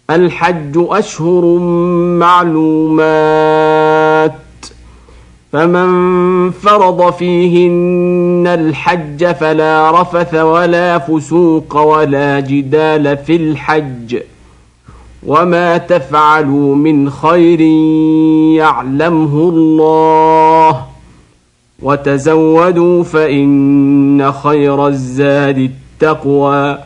الحج أشهر معلومات، فمن فرض فيهن الحج فلا رفث ولا فسوق ولا جدال في الحج، وما تفعلوا من خير يعلمه الله، وتزودوا فإن خير الزاد التقوى،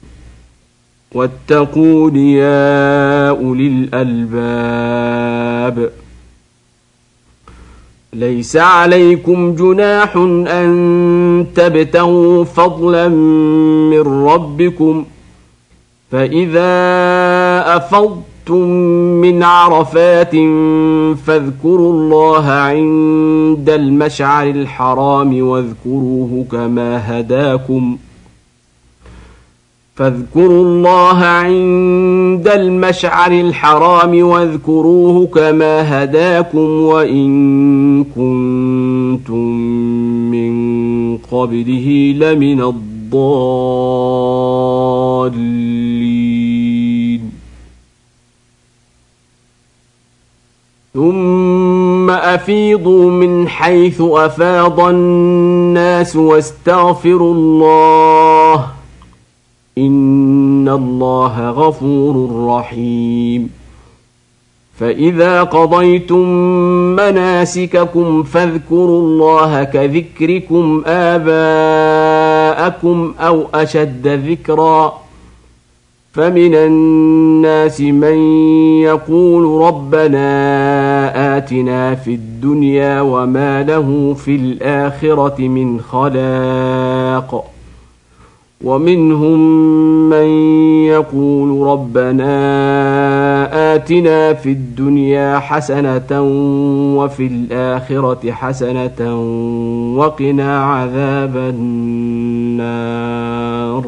واتقون يا أولي الألباب. ليس عليكم جناح أن تبتغوا فضلا من ربكم، فإذا أفضتم من عرفات فاذكروا الله عند المشعر الحرام واذكروه كما هداكم وإن كنتم من قبله لمن الضالين. ثم أفيضوا من حيث أفاض الناس واستغفروا الله، إن الله غفور رحيم. فإذا قضيتم مناسككم فاذكروا الله كذكركم آباءكم أو أشد ذكرا، فمن الناس من يقول ربنا آتنا في الدنيا وما له في الآخرة من خلاق، ومنهم من يقول ربنا آتنا في الدنيا حسنة وفي الآخرة حسنة وقنا عذاب النار.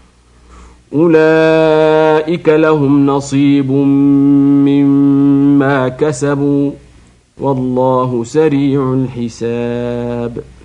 أولئك لهم نصيب مما كسبوا والله سريع الحساب.